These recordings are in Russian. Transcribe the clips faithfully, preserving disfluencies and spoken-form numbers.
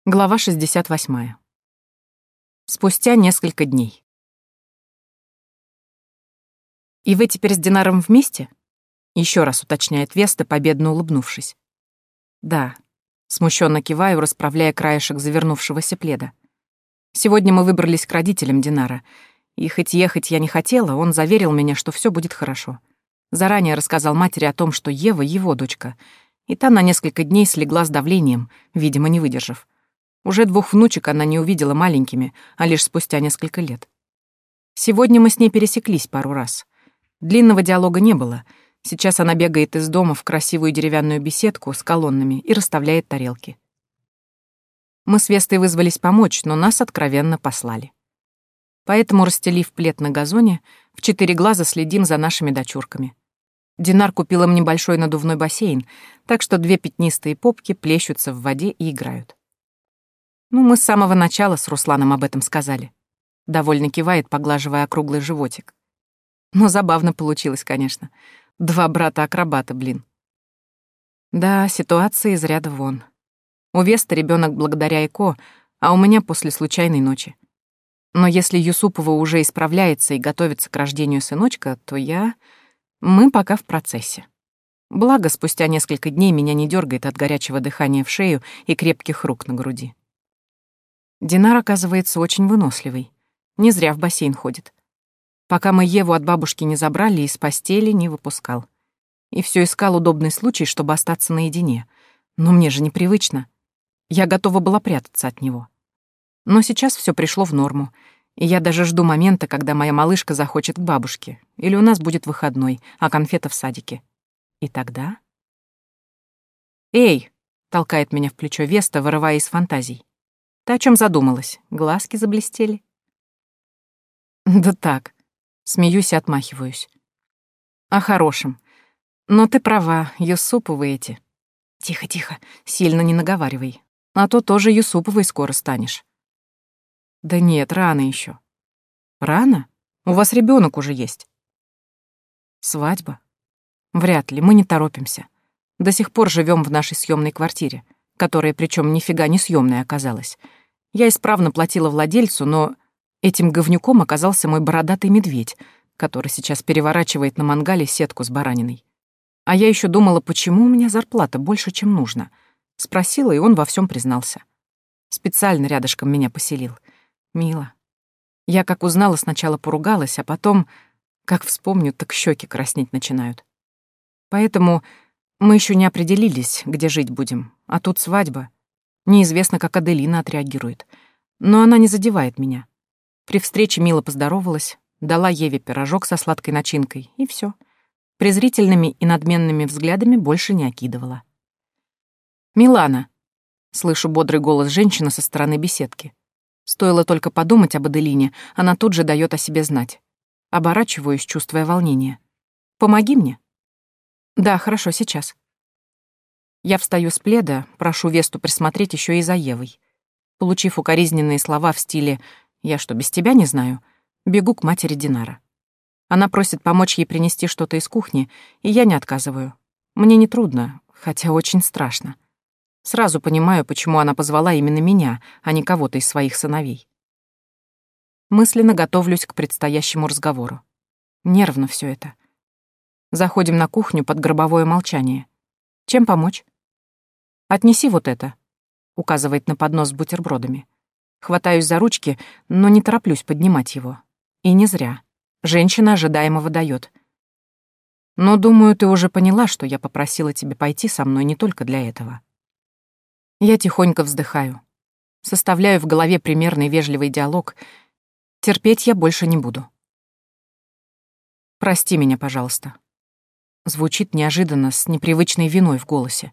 Глава шестьдесят восьмая. Спустя несколько дней. «И вы теперь с Динаром вместе?» — еще раз уточняет Веста, победно улыбнувшись. «Да», — смущенно киваю, расправляя краешек завернувшегося пледа. «Сегодня мы выбрались к родителям Динара, и хоть ехать я не хотела, он заверил меня, что все будет хорошо. Заранее рассказал матери о том, что Ева — его дочка, и та на несколько дней слегла с давлением, видимо, не выдержав. Уже двух внучек она не увидела маленькими, а лишь спустя несколько лет. Сегодня мы с ней пересеклись пару раз. Длинного диалога не было. Сейчас она бегает из дома в красивую деревянную беседку с колоннами и расставляет тарелки. Мы с Вестой вызвались помочь, но нас откровенно послали. Поэтому, расстелив плед на газоне, в четыре глаза следим за нашими дочурками. Динар купил им небольшой надувной бассейн, так что две пятнистые попки плещутся в воде и играют. Ну, мы с самого начала с Русланом об этом сказали. Довольно кивает, поглаживая округлый животик. Но забавно получилось, конечно. Два брата-акробата, блин. Да, ситуация из ряда вон. У Весты ребенок благодаря ЭКО, а у меня после случайной ночи. Но если Юсупова уже исправляется и готовится к рождению сыночка, то я... Мы пока в процессе. Благо, спустя несколько дней меня не дергает от горячего дыхания в шею и крепких рук на груди. Динар, оказывается, очень выносливый. Не зря в бассейн ходит. Пока мы Еву от бабушки не забрали, из постели не выпускал. И все искал удобный случай, чтобы остаться наедине. Но мне же непривычно. Я готова была прятаться от него. Но сейчас все пришло в норму, и я даже жду момента, когда моя малышка захочет к бабушке, или у нас будет выходной, а конфета в садике. И тогда... «Эй!» — толкает меня в плечо Веста, вырывая из фантазий. «Ты о чем задумалась? Глазки заблестели?» «Да так», — смеюсь и отмахиваюсь. «О хорошем. Но ты права, Юсуповы эти». «Тихо-тихо, сильно не наговаривай, а то тоже Юсуповой скоро станешь». «Да нет, рано еще». «Рано? У вас ребенок уже есть». «Свадьба? Вряд ли, мы не торопимся. До сих пор живем в нашей съемной квартире, которая причем нифига не съемная оказалась. Я исправно платила владельцу, но этим говнюком оказался мой бородатый медведь, который сейчас переворачивает на мангале сетку с бараниной. А я еще думала, почему у меня зарплата больше, чем нужно. Спросила, и он во всем признался. Специально рядышком меня поселил. Мило. Я, как узнала, сначала поругалась, а потом, как вспомню, так щеки краснеть начинают. Поэтому мы еще не определились, где жить будем, а тут свадьба. Неизвестно, как Аделина отреагирует. Но она не задевает меня. При встрече мило поздоровалась, дала Еве пирожок со сладкой начинкой, и все. Презрительными и надменными взглядами больше не окидывала. «Милана!» — слышу бодрый голос женщины со стороны беседки. Стоило только подумать об Аделине, она тут же дает о себе знать. Оборачиваюсь, чувствуя волнение. «Помоги мне». «Да, хорошо, сейчас». Я встаю с пледа, прошу Весту присмотреть еще и за Евой. Получив укоризненные слова в стиле «я что, без тебя не знаю?», бегу к матери Динара. Она просит помочь ей принести что-то из кухни, и я не отказываю. Мне не трудно, хотя очень страшно. Сразу понимаю, почему она позвала именно меня, а не кого-то из своих сыновей. Мысленно готовлюсь к предстоящему разговору. Нервно все это. Заходим на кухню под гробовое молчание. Чем помочь? «Отнеси вот это», — указывает на поднос с бутербродами. Хватаюсь за ручки, но не тороплюсь поднимать его. И не зря. Женщина ожидаемого дает. Но, думаю, ты уже поняла, что я попросила тебя пойти со мной не только для этого. Я тихонько вздыхаю. Составляю в голове примерный вежливый диалог. Терпеть я больше не буду. «Прости меня, пожалуйста». Звучит неожиданно, с непривычной виной в голосе.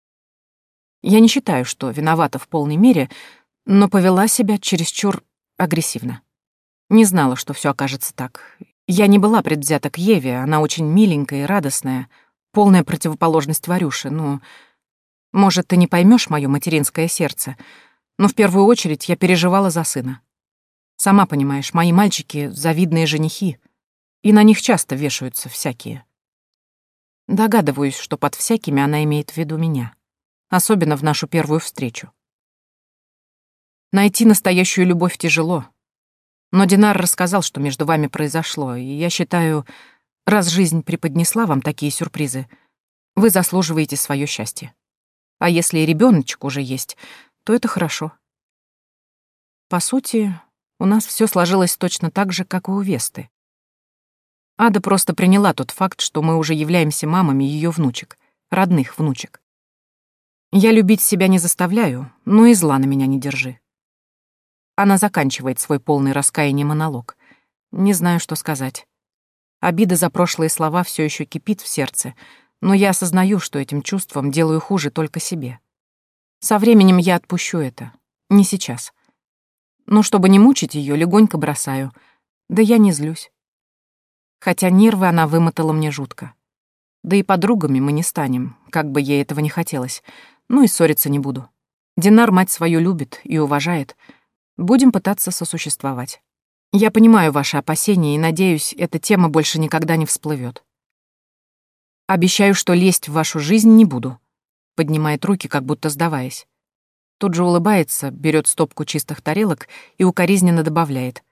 Я не считаю, что виновата в полной мере, но повела себя чересчур агрессивно. Не знала, что все окажется так. Я не была предвзята к Еве, она очень миленькая и радостная, полная противоположность Варюше, но... Может, ты не поймешь моё материнское сердце, но в первую очередь я переживала за сына. Сама понимаешь, мои мальчики — завидные женихи, и на них часто вешаются всякие. Догадываюсь, что под всякими она имеет в виду меня, особенно в нашу первую встречу. Найти настоящую любовь тяжело. Но Динар рассказал, что между вами произошло, и я считаю, раз жизнь преподнесла вам такие сюрпризы, вы заслуживаете свое счастье. А если и ребеночек уже есть, то это хорошо. По сути, у нас все сложилось точно так же, как и у Весты. Ада просто приняла тот факт, что мы уже являемся мамами ее внучек, родных внучек. Я любить себя не заставляю, но и зла на меня не держи. Она заканчивает свой полный раскаяния монолог. Не знаю, что сказать. Обида за прошлые слова все еще кипит в сердце, но я осознаю, что этим чувством делаю хуже только себе. Со временем я отпущу это. Не сейчас. Но чтобы не мучить ее, легонько бросаю. Да я не злюсь. Хотя нервы она вымотала мне жутко. Да и подругами мы не станем, как бы ей этого не хотелось. Ну и ссориться не буду. Динар мать свою любит и уважает. Будем пытаться сосуществовать. Я понимаю ваши опасения и надеюсь, эта тема больше никогда не всплывет. Обещаю, что лезть в вашу жизнь не буду. Поднимает руки, как будто сдаваясь. Тут же улыбается, берет стопку чистых тарелок и укоризненно добавляет.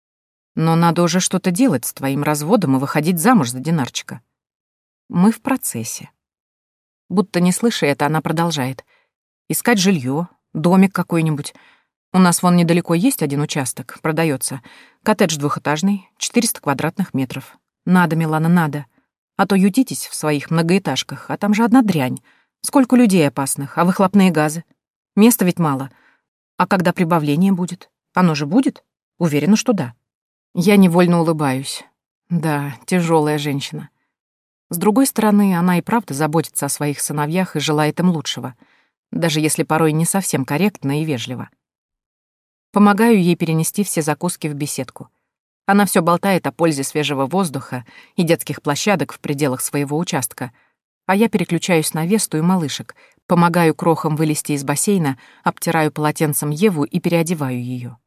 Но надо уже что-то делать с твоим разводом и выходить замуж за Динарчика. Мы в процессе. Будто не слыша это, она продолжает. Искать жилье, домик какой-нибудь. У нас вон недалеко есть один участок, продается. Коттедж двухэтажный, четыреста квадратных метров. Надо, Милана, надо. А то ютитесь в своих многоэтажках, а там же одна дрянь. Сколько людей опасных, а выхлопные газы. Места ведь мало. А когда прибавление будет? Оно же будет? Уверена, что да. Я невольно улыбаюсь. Да, тяжелая женщина. С другой стороны, она и правда заботится о своих сыновьях и желает им лучшего, даже если порой не совсем корректно и вежливо. Помогаю ей перенести все закуски в беседку. Она все болтает о пользе свежего воздуха и детских площадок в пределах своего участка, а я переключаюсь на Весту и малышек, помогаю крохам вылезти из бассейна, обтираю полотенцем Еву и переодеваю ее.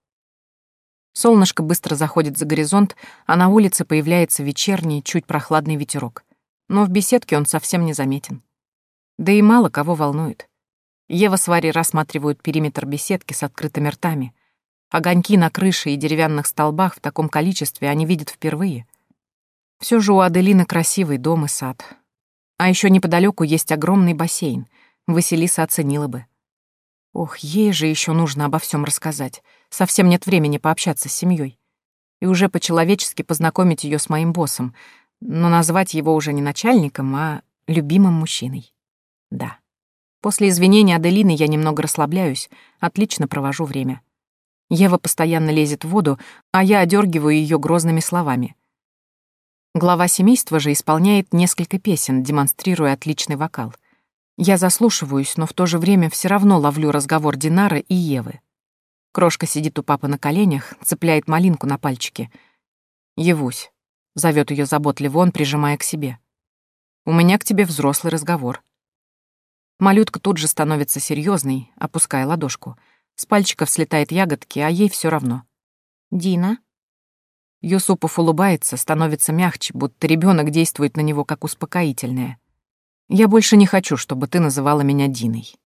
Солнышко быстро заходит за горизонт, а на улице появляется вечерний, чуть прохладный ветерок. Но в беседке он совсем не заметен. Да и мало кого волнует. Ева с Варей рассматривают периметр беседки с открытыми ртами. Огоньки на крыше и деревянных столбах в таком количестве они видят впервые. Все же у Аделины красивый дом и сад. А еще неподалеку есть огромный бассейн. Василиса оценила бы. Ох, ей же еще нужно обо всем рассказать. Совсем нет времени пообщаться с семьей. И уже по-человечески познакомить ее с моим боссом, но назвать его уже не начальником, а любимым мужчиной. Да. После извинения Аделины я немного расслабляюсь, отлично провожу время. Ева постоянно лезет в воду, а я одергиваю ее грозными словами. Глава семейства же исполняет несколько песен, демонстрируя отличный вокал. Я заслушиваюсь, но в то же время все равно ловлю разговор Динара и Евы. Крошка сидит у папы на коленях, цепляет малинку на пальчике. «Евусь», — зовет ее заботливо он, прижимая к себе. «У меня к тебе взрослый разговор». Малютка тут же становится серьезной, опуская ладошку. С пальчиков слетает ягодки, а ей все равно. «Дина?» Юсупов улыбается, становится мягче, будто ребенок действует на него как успокоительное. «Я больше не хочу, чтобы ты называла меня Диной».